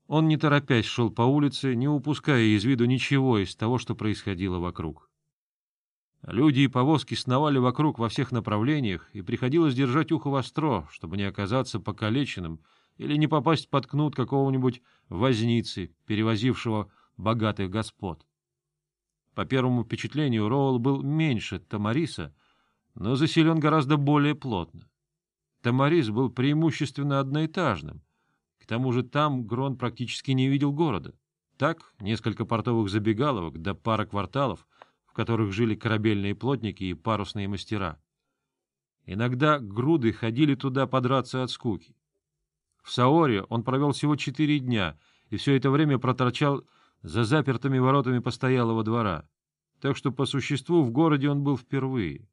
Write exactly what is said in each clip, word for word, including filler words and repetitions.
Он, не торопясь, шел по улице, не упуская из виду ничего из того, что происходило вокруг. Люди и повозки сновали вокруг во всех направлениях, и приходилось держать ухо востро, чтобы не оказаться покалеченным или не попасть под кнут какого-нибудь возницы, перевозившего богатых господ. По первому впечатлению, Роуэлл был меньше Тамариса, но заселен гораздо более плотно. Тамарис был преимущественно одноэтажным. К тому же там Грон практически не видел города. Так, несколько портовых забегаловок да пара кварталов, в которых жили корабельные плотники и парусные мастера. Иногда груды ходили туда подраться от скуки. В Саоре он провел всего четыре дня, и все это время проторчал за запертыми воротами постоялого двора, так что по существу в городе он был впервые.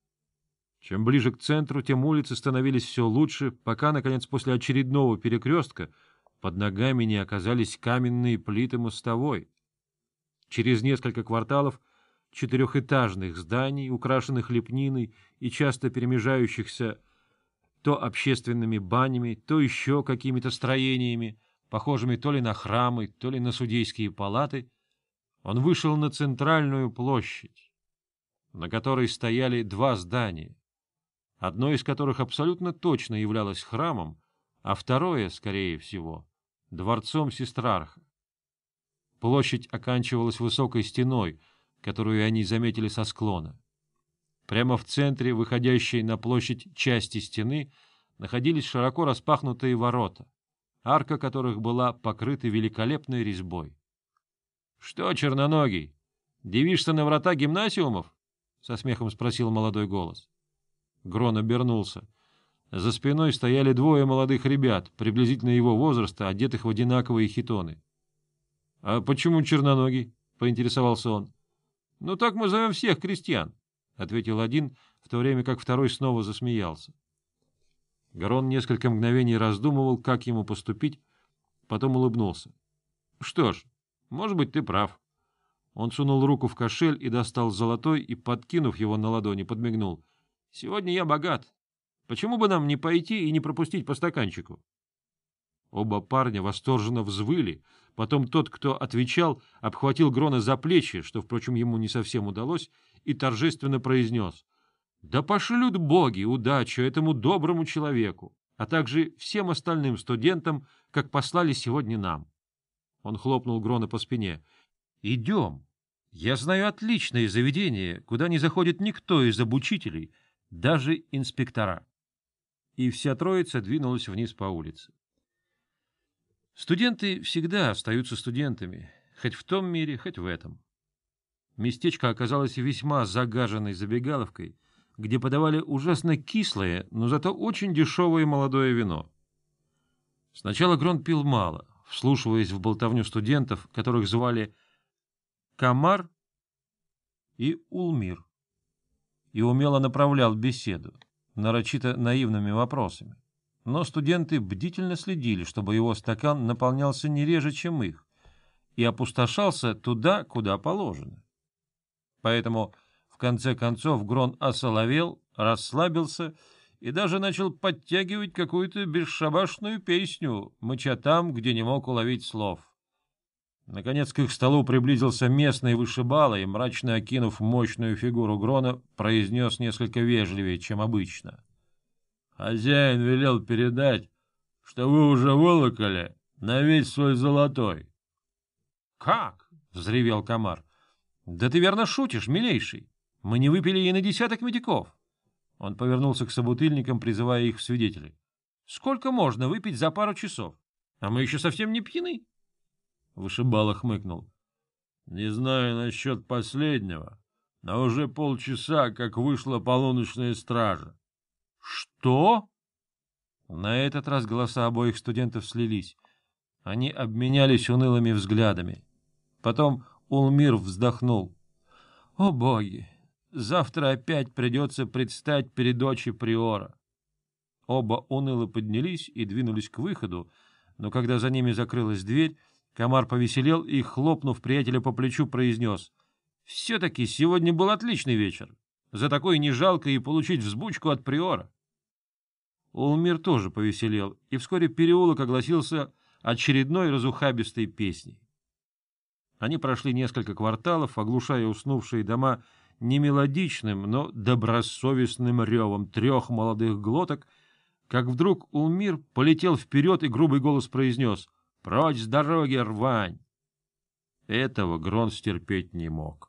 Чем ближе к центру, тем улицы становились все лучше, пока, наконец, после очередного перекрестка под ногами не оказались каменные плиты мостовой. Через несколько кварталов четырехэтажных зданий, украшенных лепниной и часто перемежающихся то общественными банями, то еще какими-то строениями, похожими то ли на храмы, то ли на судейские палаты, он вышел на центральную площадь, на которой стояли два здания, одно из которых абсолютно точно являлось храмом, а второе, скорее всего, дворцом Сестрарха. Площадь оканчивалась высокой стеной, которую они заметили со склона. Прямо в центре, выходящей на площадь части стены, находились широко распахнутые ворота, арка которых была покрыта великолепной резьбой. — Что, черноногий, дивишься на врата гимнасиумов? — со смехом спросил молодой голос. Грон обернулся. За спиной стояли двое молодых ребят, приблизительно его возраста, одетых в одинаковые хитоны. — А почему черноногий? — поинтересовался он. — Ну, так мы зовем всех крестьян, — ответил один, в то время как второй снова засмеялся. Грон несколько мгновений раздумывал, как ему поступить, потом улыбнулся. — Что ж, может быть, ты прав. Он сунул руку в кошель и достал золотой, и, подкинув его на ладони, подмигнул. — Сегодня я богат. Почему бы нам не пойти и не пропустить по стаканчику? Оба парня восторженно взвыли. Потом тот, кто отвечал, обхватил Грона за плечи, что, впрочем, ему не совсем удалось, и торжественно произнес: — Да пошлют боги удачу этому доброму человеку, а также всем остальным студентам, как послали сегодня нам. Он хлопнул Грона по спине. — Идем. Я знаю отличное заведение, куда не заходит никто из обучителей, даже инспектора. И вся троица двинулась вниз по улице. Студенты всегда остаются студентами, хоть в том мире, хоть в этом. Местечко оказалось весьма загаженной забегаловкой, где подавали ужасно кислое, но зато очень дешевое молодое вино. Сначала Грон пил мало, вслушиваясь в болтовню студентов, которых звали Камар и Улмир, и умело направлял беседу, нарочито наивными вопросами. Но студенты бдительно следили, чтобы его стакан наполнялся не реже, чем их, и опустошался туда, куда положено. Поэтому, в конце концов, Грон осоловел, расслабился и даже начал подтягивать какую-то бесшабашную песню, мыча там, где не мог уловить слов. Наконец к их столу приблизился местный вышибала и, мрачно окинув мощную фигуру Грона, произнес несколько вежливее, чем обычно. — Хозяин велел передать, что вы уже вылокали на весь свой золотой. — Как? — взревел Камар. — Да ты верно шутишь, милейший. Мы не выпили и на десяток медиков. Он повернулся к собутыльникам, призывая их в свидетели. — Сколько можно выпить за пару часов? А мы еще совсем не пьяны. Вышибала хмыкнул. — Не знаю насчет последнего, но уже полчаса, как вышла полуночная стража. — Что? На этот раз голоса обоих студентов слились. Они обменялись унылыми взглядами. Потом Улмир вздохнул. — О боги! Завтра опять придется предстать перед очи приора. Оба уныло поднялись и двинулись к выходу, но когда за ними закрылась дверь, Камар повеселел и, хлопнув приятеля по плечу, произнес: — Все-таки сегодня был отличный вечер. За такой не жалко и получить взбучку от приора. Улмир тоже повеселел, и вскоре переулок огласился очередной разухабистой песней. Они прошли несколько кварталов, оглушая уснувшие дома не мелодичным, но добросовестным ревом трех молодых глоток, как вдруг Улмир полетел вперед, и грубый голос произнес: «Прочь с дороги, рвань!» Этого Грон стерпеть не мог.